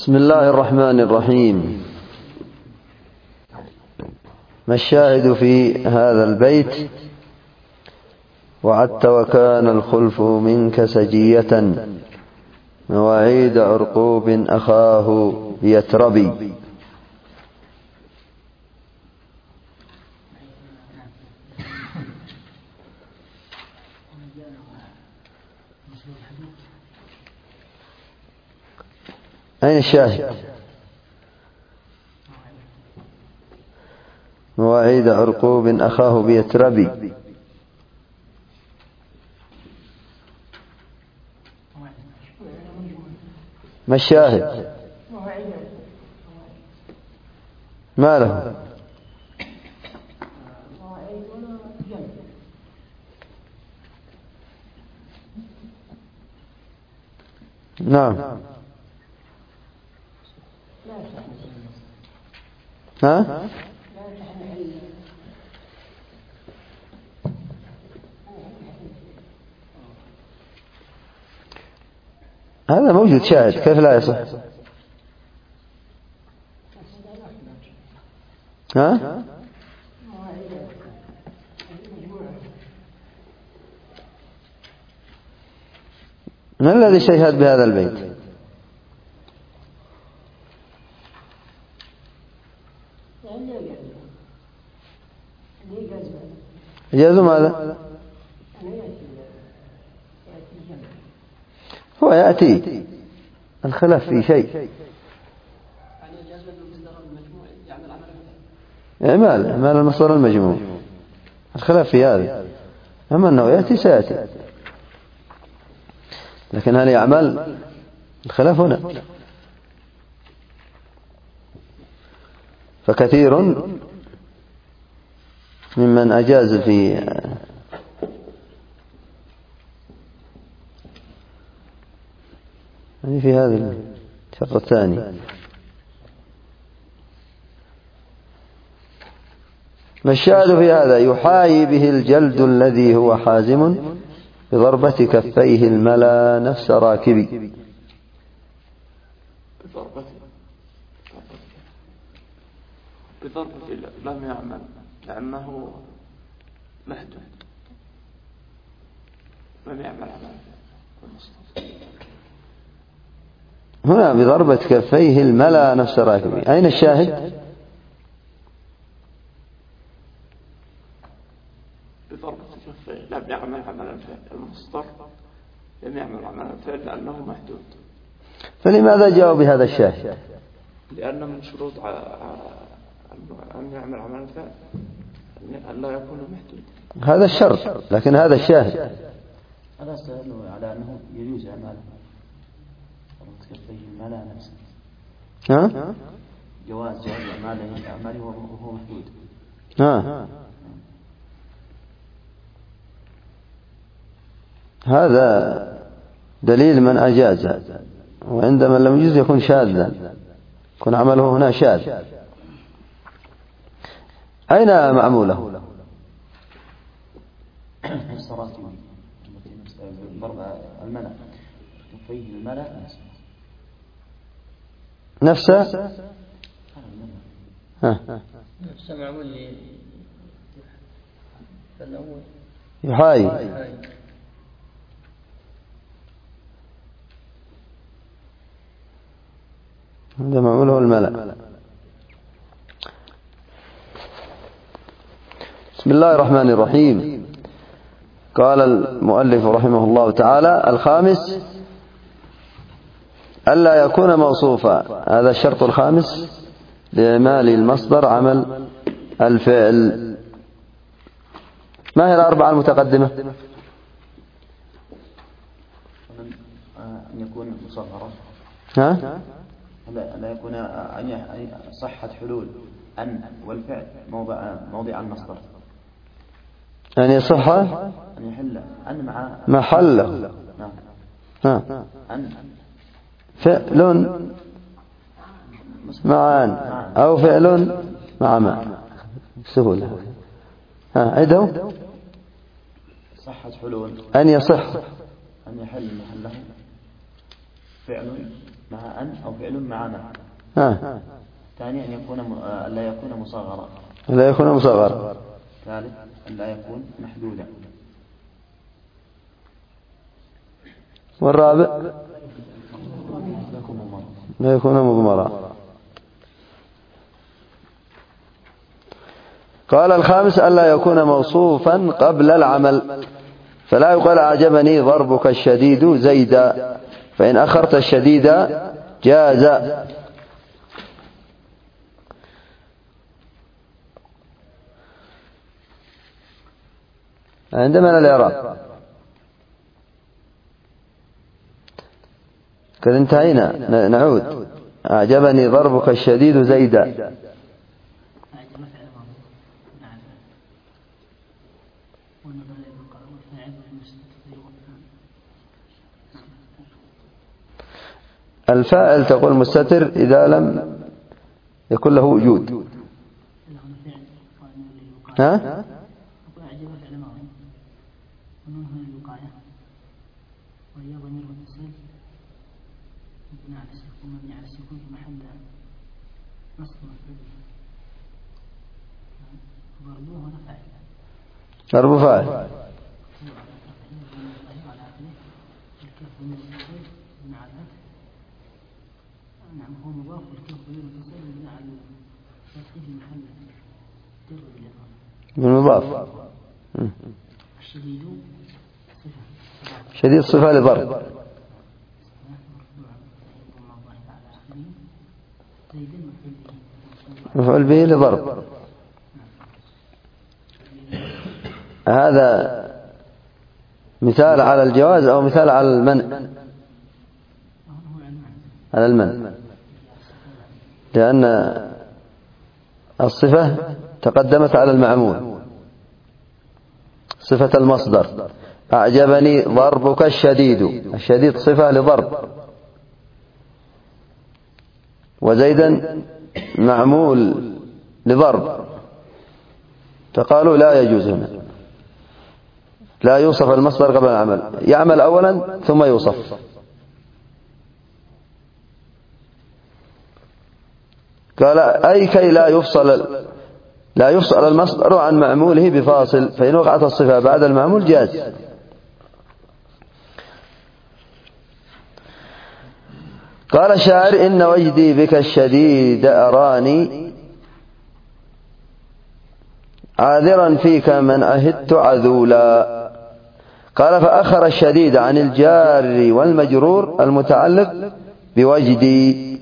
بسم الله الرحمن الرحيم. ما الشاهد في هذا البيت؟ وعدت وكان الخلف منك سجية، مواعيد عرقوب أخاه يتربي. أين الشاهد؟ مواعيد عرقوب أخاه بيتربي. ما الشاهد؟ ما له؟ نعم. ها؟ هذا موجود شاهد، كيف لا يصح؟ ها؟ من الذي شهد بهذا البيت؟ إجاز ماذا؟ هو يأتي الخلاف في شيء. إعمال المصدر المجموع، الخلاف في هذا. أما أنه يأتي سيأتي، لكن هل يعمل؟ الخلاف هنا. فكثير ممن أجاز في هذا الشرط الثاني. ما الشاهد في هذا؟ يحايي به الجلد الذي هو حازم، بضربة كفيه الملا نفس راكبي. بضربة لم يعمل لأنه محدود، لم يعمل عمل. هنا بضربة كفيه الملا نفس راكبي. أين الشاهد؟ بضربة كفيه لم يعمل عمل الفعل، المصدر لم يعمل عمل الفعل لأنه محدود. فلماذا جاءوا بهذا الشاهد؟ لأن من شروط أن يعمل عمل الفعل أن لا يكون محدود. هذا الشرط، لكن هذا الشاهد. هذا استدل على أنه يجوز أعماله. كفيه الملا نفسه. ها؟ جواز أعماله وهو محدود. ها. هذا دليل من أجاز، وعندما لم يجوز يكون شاذا، يكون عمله هنا شاذ. أين معموله؟ ضرب الملا كفيه الملا نفسه. نفسه معمول فالأول يحايي. هذا معموله الملا. بسم الله الرحمن الرحيم. قال المؤلف رحمه الله تعالى: الخامس ألا يكون موصوفا. هذا الشرط الخامس لإعمال المصدر عمل الفعل. ما هي الأربعة المتقدمة؟ أن يكون مصغرا. ها؟ لا يكون أن صحة حلول أن والفعل موضع المصدر. أن يصح أن يحل أن مع محله. نعم. أن فعل مع أن أو فعل مع ما. سهولة. عده. صحة حلول أن يصح أن يحل محله فعل مع أن أو فعل مع ما. ثاني أن يكون لا يكون مصغرا. لا يكون مصغرا. ثالث أن لا يكون محدودا. والرابع لا يكون مضمرا. قال الخامس ألا يكون موصوفا قبل العمل، فلا يقال أعجبني ضربك الشديد زيدا، فإن أخرت الشديد جاز. عندما الإعراب قد انتهينا، نعود. أعجبني ضربك الشديد زيدا. الفاعل تقول مستتر إذا لم يكن له وجود. ها؟ ضرب فاعل. بالمضاف. شديد صفة لضرب. مفعول به لضرب. هذا مثال على الجواز أو مثال على المنع؟ على المنع، لأن الصفة تقدمت على المعمول، صفة المصدر. أعجبني ضربك الشديد، الشديد صفة لضرب، وزيدا معمول لضرب، فقالوا لا يجوز هنا، لا يوصف المصدر قبل العمل، يعمل أولا ثم يوصف. قال أي كي لا يفصل المصدر عن معموله بفاصل، فإن وقعت الصفة بعد المعمول جاز. قال الشاعر إن وجدي بك الشديد أراني عاذرا فيك من عهدت عذولا. قال فأخر الشديد عن الجار والمجرور المتعلق بوجدي.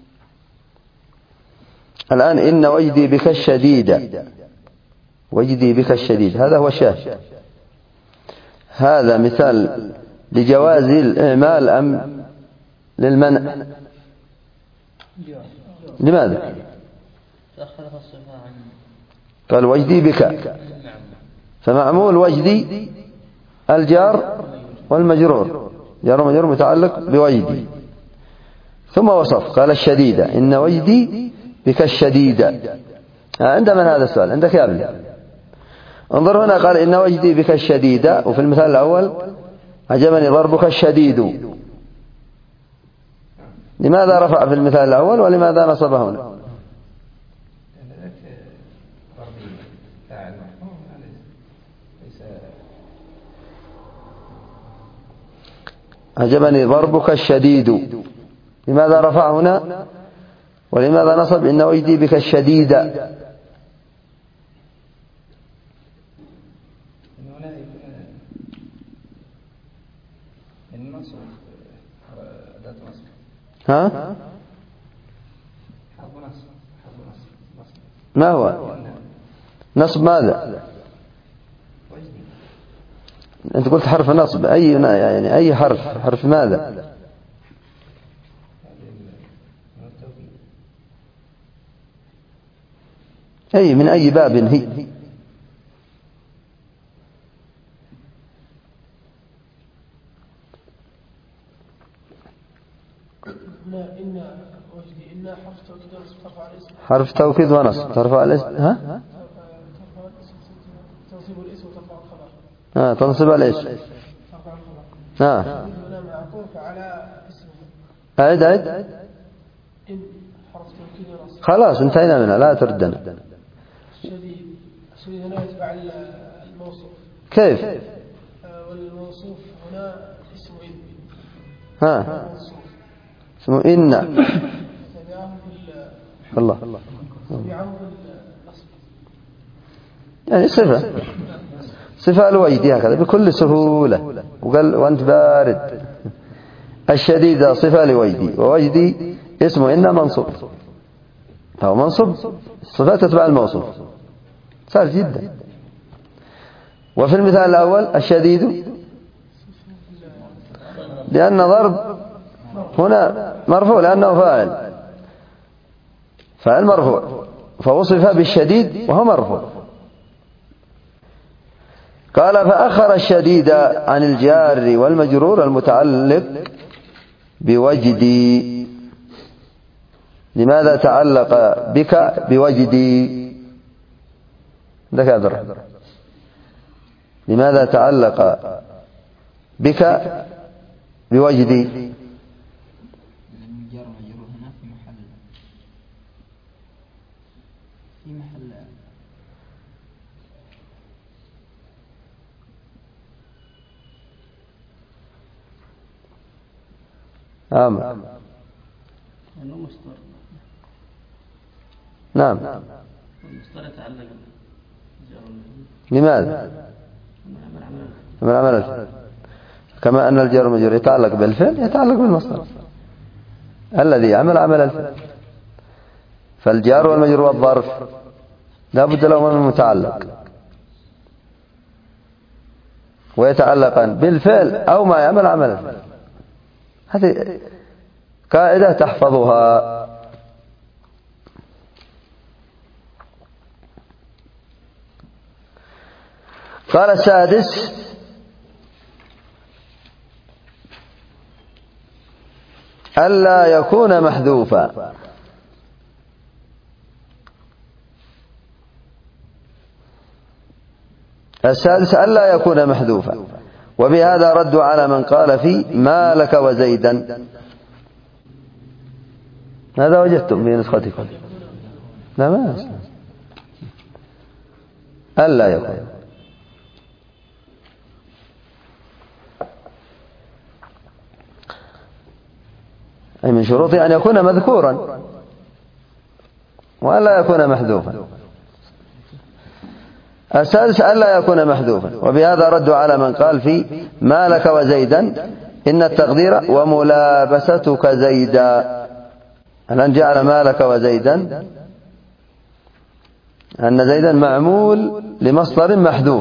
الآن إن وجدي بك الشديد، وجدي بك الشديد هذا هو الشاهد. هذا مثال لجواز الإعمال أم للمنع؟ لماذا؟ قال وجدي بك، فمعمول وجدي الجار والمجرور، جار ومجرور متعلق بوجدي، ثم وصف قال الشديدة إن وجدي بك الشديدة. عند من هذا السؤال؟ عندك يا ابني. انظر هنا قال إن وجدي بك الشديدة، وفي المثال الأول عجبني ضربك الشديد. لماذا رفع في المثال الأول ولماذا نصب هنا؟ عجبني ضربك الشديد، لماذا رفع هنا ولماذا نصب إن وجدي بك الشديدة؟ ها؟ ما هو نصب ماذا؟ أنت قلت حرف نصب، يعني أي حرف ماذا؟ أي من أي باب هي؟ حرف توكيد ونصب ترفع الاسم. ها؟ تنصب الاسم وترفع الخبر. تنصب الاسم. أعد أعد. خلاص انتهينا منها، لا تردنا. الشديد هنا يتبع الموصوف. كيف؟ والموصوف هنا اسم إن. ها اسمه إن. الله يعني صفة الوجدي هكذا بكل سهولة. وقال وأنت بارد. الشديد صفة لوجدي، ووجدي اسمه إن منصوب، فهو منصوب الصفة تتبع الموصوف، سهل جدا. وفي المثال الأول الشديد لأن ضرب هنا مرفوع لأنه فاعل مرفوع، فوصف بالشديد وهو مرفوع. قال فأخر الشديد عن الجار والمجرور المتعلق بوجدي. لماذا تعلق بك بوجدي؟ ذكر لماذا تعلق بك بوجدي؟ نعم. لماذا؟ من عمل الفعل، كما أن الجار والمجرور يتعلق بالفعل يتعلق بالمصدر الذي يعمل عمل الفعل. فالجار والمجرور والظرف لا بد لهما من متعلق، ويتعلقان بالفعل أو ما يعمل عمل الفعل. هذه قاعدة تحفظها. قال السادس ألا يكون محذوفا. السادس ألا يكون محذوفا، وبهذا ردوا على من قال في ما لك وزيدا. هذا وجدتم في نسختكم؟ لا ما ألا يكون، أي من شروطه أن يكون مذكورا وألا يكون محذوفا. السادس ألا يكون محذوفا، وبهذا ردوا على من قال في ما لك وزيدا إن التقدير وملابستك زيدا. الآن جعل ما لك وزيدا أن زيدا معمول لمصدر محذوف،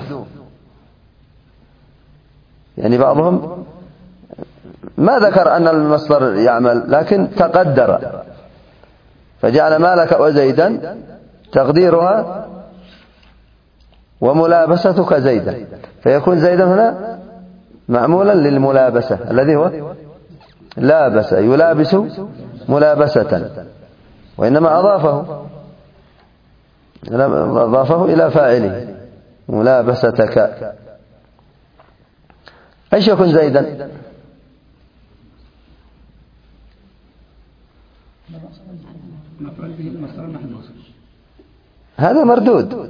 يعني بعضهم ما ذكر أن المصدر يعمل لكن تقدر، فجعل ما لك وزيدا تقديرها وملابستك زيدا، فيكون زيدا هنا معمولا للملابسة الذي هو لابس يلابس ملابسة، وإنما أضافه إلى فاعله ملابستك. أيش يكون زيدا؟ هذا مردود.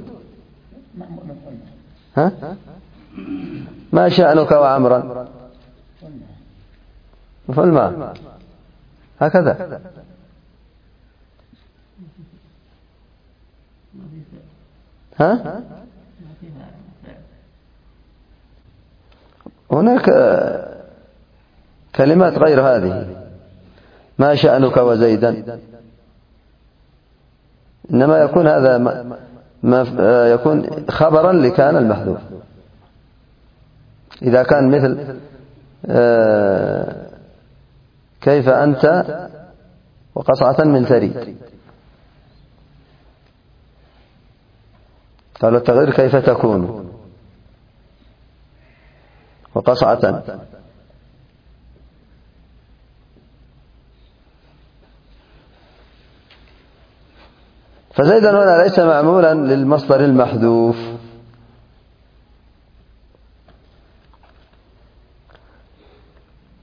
ها؟ ما شأنك وعمرا؟ فالماء هكذا. ها؟ هناك كلمات غير هذه. ما شأنك وزيدا، إنما يكون هذا ما يكون خبرا لكان المحذوف. إذا كان مثل كيف أنت وقصعة من ثريد، قال التغيير كيف تكون وقصعة. فزيدا هنا ليس معمولا للمصدر المحذوف.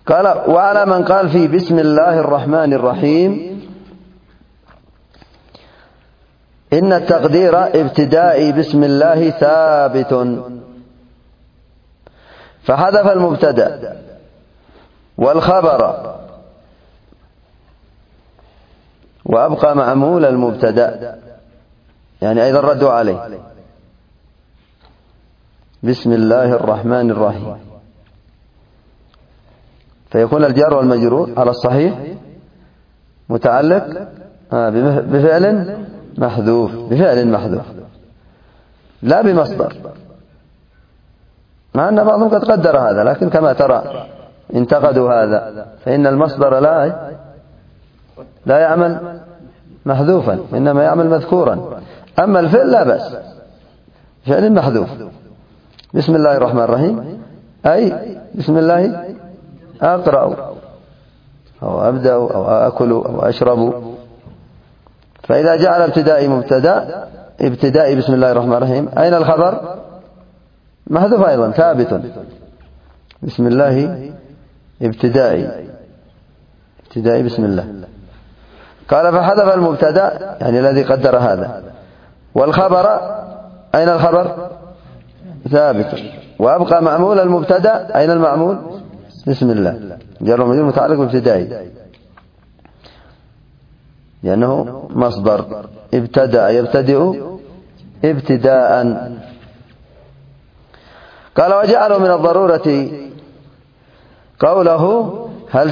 قال وعلى من قال في بسم الله الرحمن الرحيم إن التقدير ابتدائي بسم الله ثابت، فحذف المبتدأ والخبر وأبقى معمول المبتدأ، يعني أيضا ردوا عليه بسم الله الرحمن الرحيم، فيكون الجار والمجرور على الصحيح متعلق بفعل محذوف، لا بمصدر، مع أن بعضهم قد قدر هذا، لكن كما ترى انتقدوا هذا، فإن المصدر لا يعمل محذوفا، إنما يعمل مذكورا، أما الفعل لا بأس، فعل محذوف. بسم الله الرحمن الرحيم أي بسم الله أقرأ أو أبدأ أو أكل أو أشرب، فإذا جعل ابتدائي مبتدأ ابتدائي بسم الله الرحمن الرحيم، أين الخبر؟ محذوف أيضا ثابت، بسم الله ابتدائي بسم الله. قال فحذف المبتدأ يعني الذي قدر هذا، والخبر أين الخبر؟ ثابت، وأبقى معمول المبتدأ، أين المعمول؟ بسم الله، جار ومجرور متعلق بابتدائي لأنه مصدر ابتدأ يبتدئ ابتداء. قال وجعلوا من الضرورة قوله هل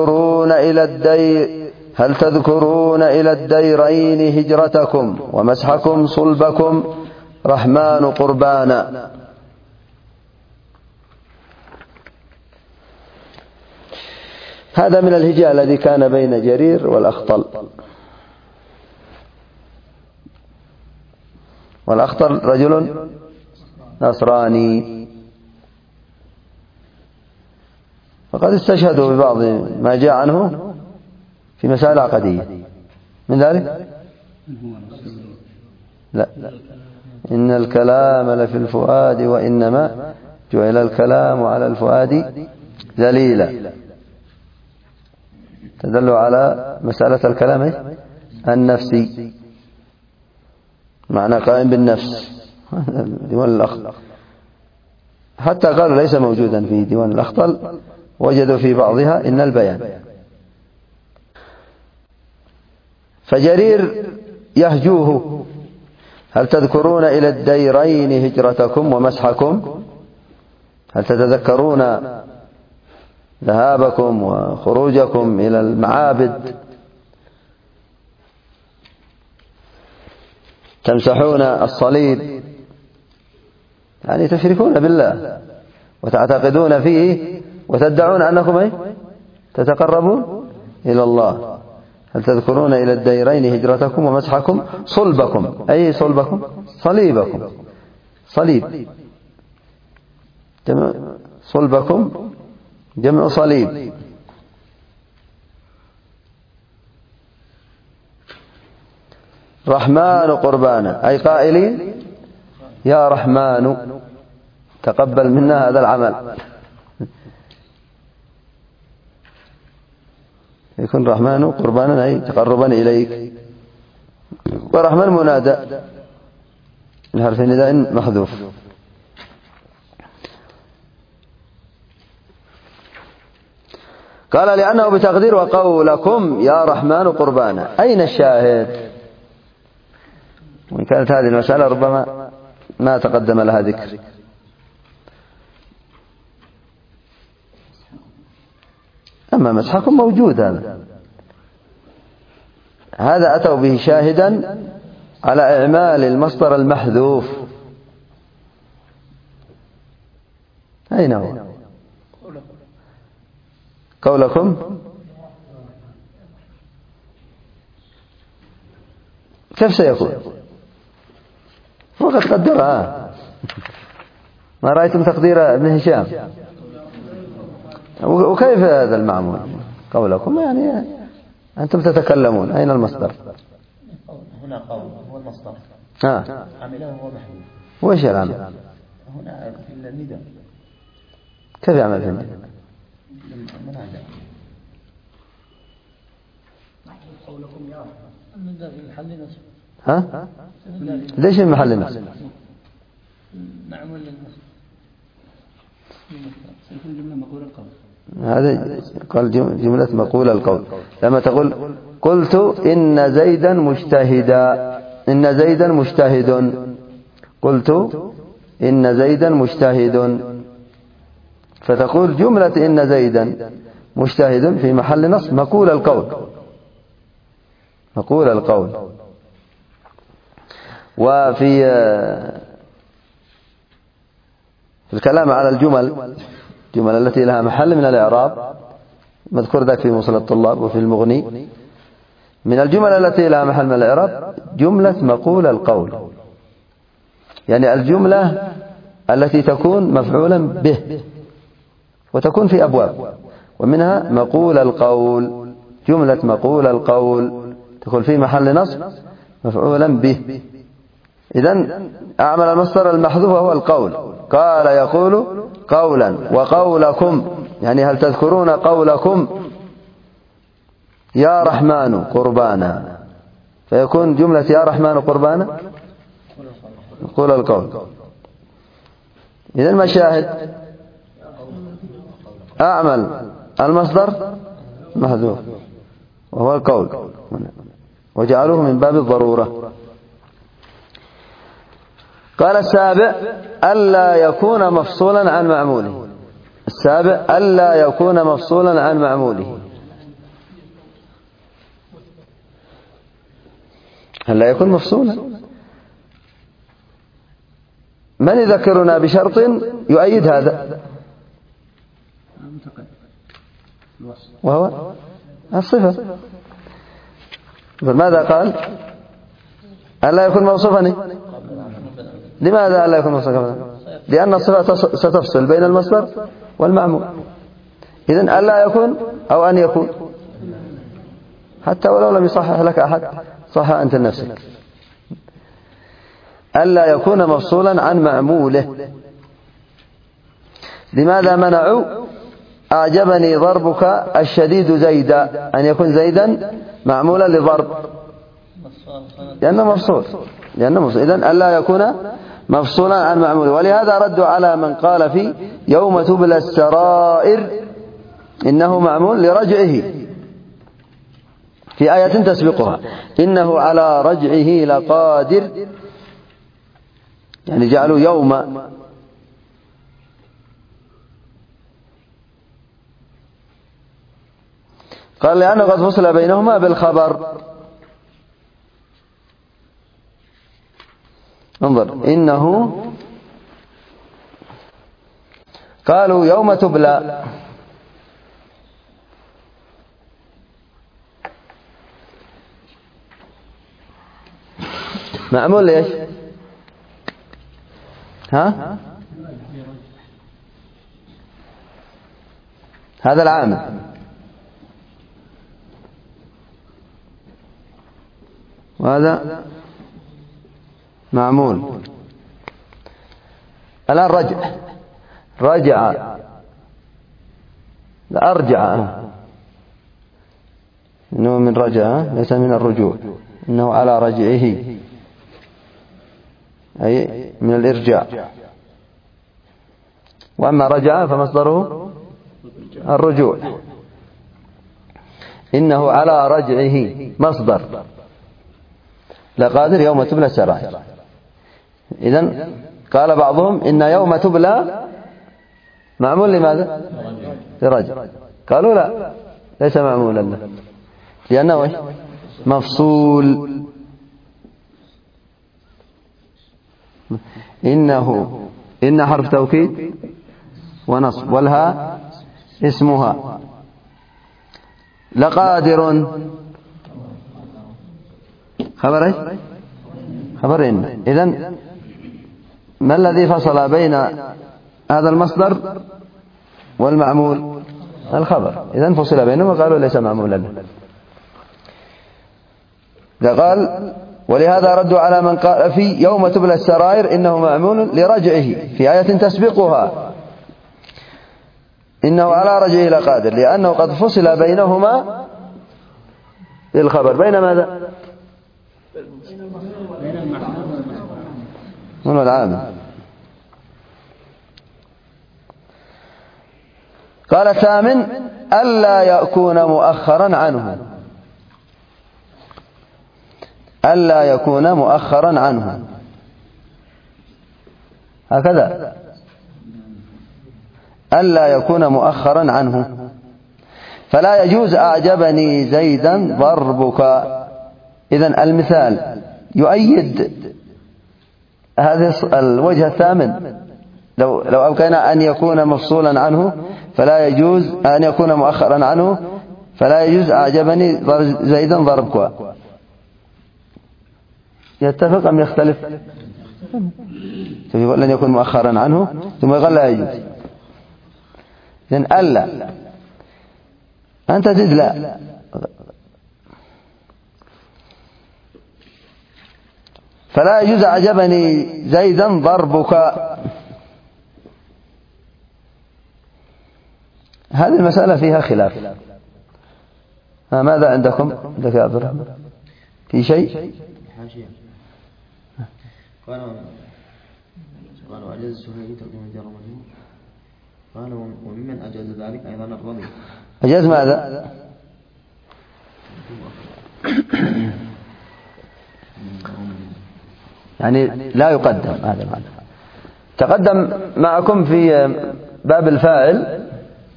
تذكرون إلى الديرين هجرتكم ومسحكم صلبكم رحمن قربانا. هذا من الهجاء الذي كان بين جرير والأخطل، والأخطل رجل نصراني، وقد استشهدوا ببعض ما جاء عنه في مسائل عقدية، من ذلك لا إن الكلام لفي الفؤاد وإنما جعل الكلام على الفؤاد ذليلا، تدل على مسألة الكلام النفسي، معنى قائم بالنفس. ديوان الأخطل حتى قالوا ليس موجودا في ديوان الأخطل، وجدوا في بعضها إن البيان. فجرير يهجوه هل تذكرون إلى الديرين هجرتكم ومسحكم، هل تتذكرون ذهابكم وخروجكم إلى المعابد، تمسحون الصليب، يعني تشركون بالله وتعتقدون فيه وتدعون أنكم تتقربون إلى الله. هل تذكرون إلى الديرين هجرتكم ومسحكم صلبكم، أي صلبكم؟ صليبكم، صليب جمع صلبكم جمع صليب. رحمن قربانا أي قائلين يا رحمن تقبل منا هذا العمل، يكون رحمن قربانا أي تقربا إليك، ورحمن منادى الحرف نداء محذوف. قال لأنه بتقدير وقولكم يا رحمن قربانا، أين الشاهد؟ وإن كانت هذه المسألة ربما ما تقدم لها ذكر. أما مسحكم موجود، هذا أتوا به شاهدا على إعمال المصدر المحذوف. أين هو؟ قولكم كيف سيكون؟ وقد قدرها، ما رأيتم تقدير ابن هشام؟ وكيف هذا المعمول؟ قولكم يعني أنتم تتكلمون، أين المصدر؟ هنا قول هو المصدر، عمله هو محذوف. وإيش العمل؟ هنا في النداء. كيف يعمل في النداء؟ من هذا؟ قولكم يا من ذا في محل نصب. ها؟ ليش المحل النصب؟ معمول للنصب. سيكون جملة مقول القول. هذا قال جملة مقول القول. لما تقول قلت إن زيدا مجتهدا، إن زيدا مجتهد، قلت إن زيدا مجتهد، فتقول جملة إن زيدا مجتهد في محل نصب مقول القول، مقول القول. وفي الكلام على الجمل التي لها محل من الإعراب مذكور ذلك في موصل الطلاب وفي المغني، من الجمل التي لها محل من الإعراب جملة مقول القول، يعني الجملة التي تكون مفعولا به وتكون في أبواب، ومنها مقول القول، جملة مقول القول تكون في محل نصب مفعولا به. إذن أعمل المصدر المحذوف وهو القول، قال يقول قولا، وقولكم يعني هل تذكرون قولكم يا رحمن قربانا، فيكون جملة يا رحمن قربانا قول القول. إذن مشاهد أعمل المصدر محذوف وهو القول، وجعلوه من باب الضرورة. قال السابع ألا يكون مفصولا عن معموله، السابع ألا يكون مفصولا عن معموله. ألا يكون مفصولا، من يذكرنا بشرط يؤيد هذا وهو الصفة. ماذا قال؟ ألا يكون موصوفا. لماذا ألا يكون موصوفا؟ لأن الصفة ستفصل بين المصدر والمعمول. إذن ألا يكون أو أن يكون، حتى ولو لم يصحح لك أحد صح أنت لنفسك. ألا يكون مفصولا عن معموله. لماذا منعوا أعجبني ضربك الشديد زيدا أن يكون زيدا معمولا لضرب؟ لأنه مفصول، إذن ألا يكون مفصولا عن معموله. ولهذا ردوا على من قال في يوم تبلى السرائر إنه معمول لرجعه في آية تسبقها، إنه على رجعه لقادر، يعني جعلوا يوم قال لأنه قد فصل بينهما بالخبر. انظر إنه قالوا يوم تبلى، معمول ليش؟ ها؟ هذا العامل، وهذا معمول. الآن رجع لا أرجع، إنه من رجع ليس من الرجوع، إنه على رجعه أي من الإرجاع. وأما رجع فمصدره الرجوع. إنه على رجعه مصدر لقادر يوم تبلى السرائر. إذن قال بعضهم إن يوم تبلى معمول لماذا؟ لرجع. قالوا لا، ليس معمولا له، لأنه مفصول. إن حرف توكيد ونصب، والها اسمها، لقادر خبر ايش؟ خبر إن. إذن ما الذي فصل بين هذا المصدر والمعمول؟ الخبر. إذن فصل بينهم وقالوا ليس معمولا له. قال ولهذا ردوا على من قال في يوم تبلى السرائر إنه معمول لرجعه في آية تسبقها، إنه على رجعه لقادر، لأنه قد فصل بينهما الخبر. بين ماذا؟ من العامل. قال الثامن ألا يكون مؤخرا عنه. ألا يكون مؤخرا عنه، هكذا، ألا يكون مؤخرا عنه. فلا يجوز أعجبني زيدا ضربك. إذن المثال يؤيد هذا الوجه الثامن. لو أبقينا أن يكون مفصولا عنه فلا يجوز، أن يكون مؤخرا عنه فلا يجوز أعجبني زيدا ضربك. يتفق أم يختلف؟ يقول لن يكون مؤخرا عنه ثم يقول لا يجوز. إذن ألا أنت تد لا. فلا يجوز أعجبني زيدا ضربك. هذه المسألة فيها خلاف. ماذا عندكم؟ عندك يا عبد الرحمن في شيء؟ قالوا أجاز السهيلي تقديم الجار والمجرور. قالوا وممن أجاز ذلك أيضا الرضي. أجاز ماذا؟ يعني لا يقدم. هذا معنى. تقدم معكم في باب الفاعل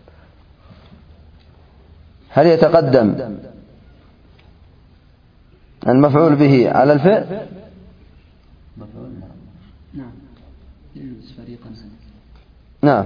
هل يتقدم المفعول به على الفعل؟ نعم.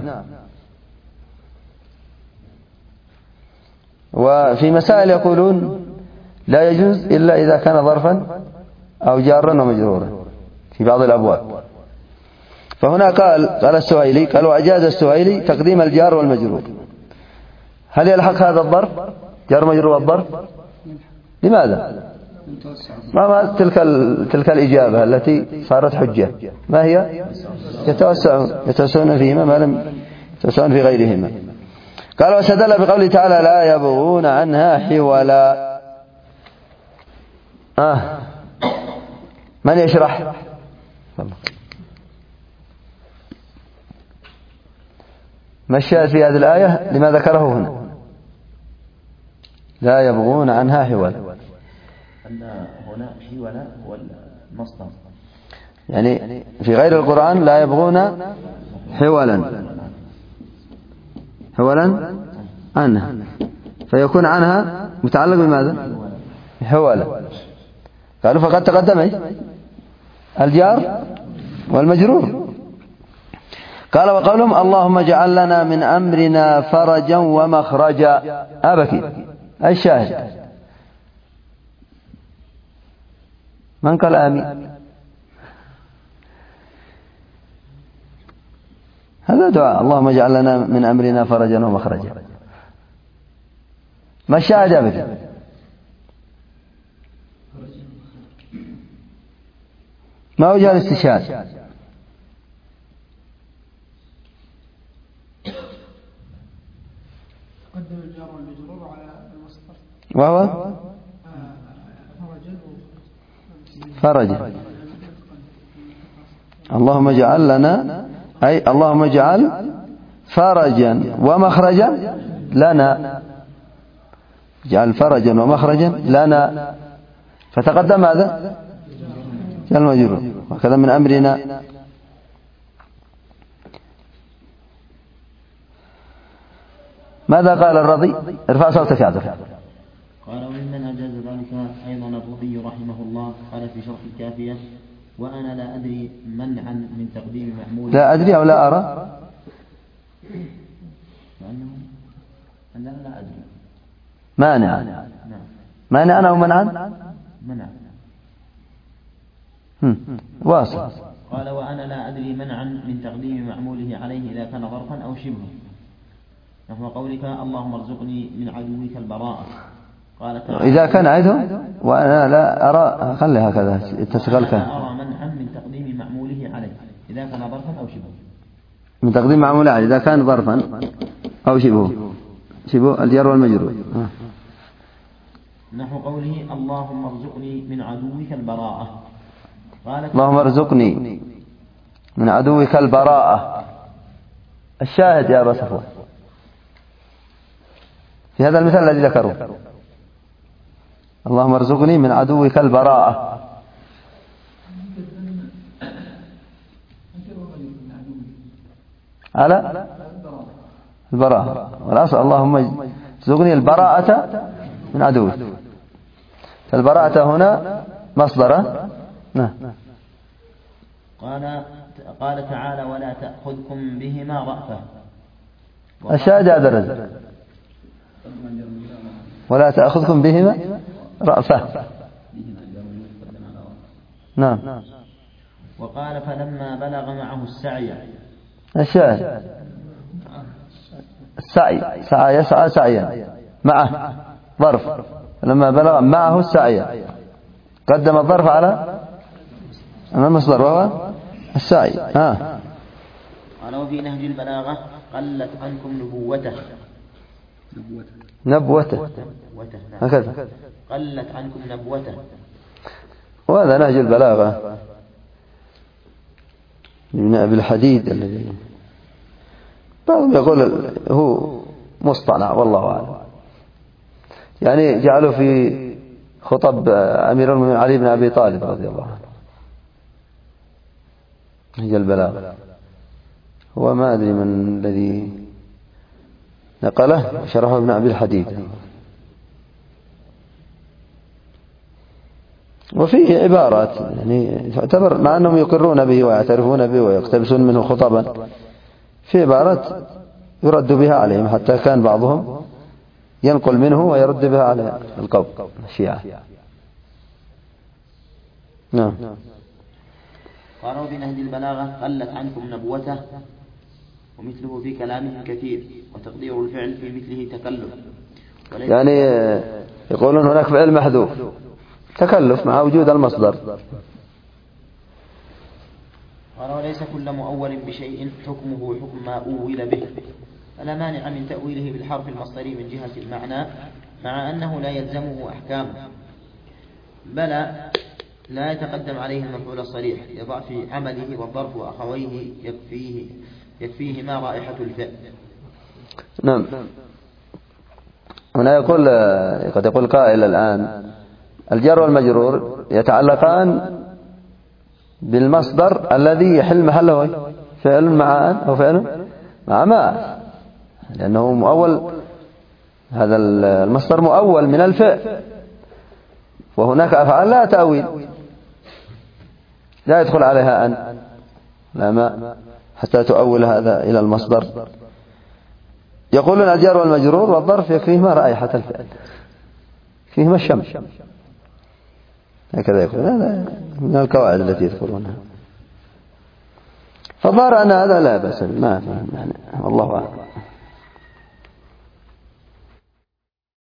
وفي مسائل يقولون لا يجوز إلا إذا كان ظرفا أو جارا ومجرورا في بعض الأبواب. فهنا قال السهيلي، قال وأجاز السهيلي تقديم الجار والمجرور. هل يلحق هذا الظرف جار مجرور والظرف؟ لماذا؟ ما تلك الإجابة التي صارت حجة، ما هي؟ يتوسعون فيهما ما لم يتوسعون في غيرهما. قال واستدل بقوله تعالى لا يبغون عنها حولا. من يشرح؟ ما الشاهد في هذه الآية لما ذكره هنا؟ لا يبغون عنها حولا. أن هنا حولا هو المصدر، يعني في غير القرآن لا يبغون حولا عنها، فيكون عنها متعلق بماذا؟ حولا. قالوا فقد تقدم الجار والمجرور. قال وقولهم اللهم اجعل لنا من أمرنا فرجا ومخرجا. أبكي الشاهد من قال آمين؟ هذا دعاء اللهم اجعل لنا من أمرنا فرجا ومخرجا. ما الشاهد أبكي؟ ما وجه الاستشهاد؟ قدم الجار والمجرور على المصدر وهو فرجا. اللهم اجعل لنا، أي اللهم اجعل فرجا ومخرجا لنا، اجعل فرجا ومخرجا لنا. فتقدم هذا المجرور وكذا من أمرنا. ماذا قال الرضي؟ ارفع صوتك يا عبد الرحمن. قال وممن أجاز ذلك أيضا الرضي رحمه الله. قال في شرح الكافية وأنا لا أدري منعا من تقديم معمول. لا أدري أو لا أرى؟ أننا لا أدري. مانعا. مانعا أو منعا؟ منع. واصل. قال وأنا لا أدري منعا من تقديم معموله عليه إذا كان ظرفا أو شبه، نحو قولك اللهم ارزقني من عدوك البراءة. قال إذا كان عدو وأنا لا أرى، خلي هكذا تشغل كان. لا أرى منعا من تقديم معموله عليه إذا كان ظرفا أو شبه. من تقديم معموله عليه إذا كان ظرفا أو شبه الجار والمجرور. نحو قوله اللهم ارزقني من عدوك البراءة. اللهم ارزقني من عدوك البراءة. الشاهد يا أبا صفوان في هذا المثال الذي ذكره، اللهم ارزقني من عدوك البراءة. على البراءة، والأصل اللهم ارزقني البراءة من عدوك. فالبراءة هنا مصدره. قال تعالى ولا تأخذكم بهما رأفة. الشاهد هذا الرجل ولا تأخذكم بهما رأفة. نعم. وقال فلما بلغ معه السعي. الشاهد السعي، سعى يسعى سعيا معه ظرف، لما بلغ معه السعي قدم الظرف على المصدر وهو السعي. قال وفي نهج البلاغة قلت عنكم نبوته هكذا قلت عنكم نبوته. وهذا نهج البلاغة من أبي الحديد الذي بعضهم يقول هو مصطنع والله أعلم، يعني جعلوا في خطب أمير المؤمنين علي بن أبي طالب رضي الله عنه نهج البلاغة. هو ما أدري من الذي نقله، شرحه ابن أبي الحديد. وفيه عبارات يعني تعتبر مع أنهم يقرون به ويعترفون به ويقتبسون منه خطبا، في عبارات يرد بها عليهم، حتى كان بعضهم ينقل منه ويرد بها على القوم الشيعة. نعم. قالوا بنهج البلاغة قلت عنكم نبوته، ومثله في كلامهم كثير، وتقدير الفعل في مثله تكلف. يعني يقولون هناك فعل محذوف تكلف مع وجود المصدر. قال وليس كل مؤول بشيء حكمه حكم ما أول به، فلا مانع من تأويله بالحرف المصدري من جهة المعنى، مع أنه لا يلزمه أحكامه، بل لا يتقدم عليه المفعول الصريح لضعف عمله، والظرف وأخويه يكفيهما رائحة الفعل. نعم. هنا قد يقول قائل الآن الجار والمجرور يتعلقان بالمصدر الذي يحل محله فعل مع أن أو فعل مع ما، لأنه مؤول، هذا المصدر مؤول من الفعل، وهناك أفعال لا تأويل لا يدخل عليها أن لا ما حتى تؤول هذا إلى المصدر. يقولون الجار والمجرور والظرف يكفيهما رائحة الفعل، فيهما الشم، هكذا يقول. هذا من القواعد التي يذكرونها. فظهر أن هذا لا بأس، ما يعني والله أعلم.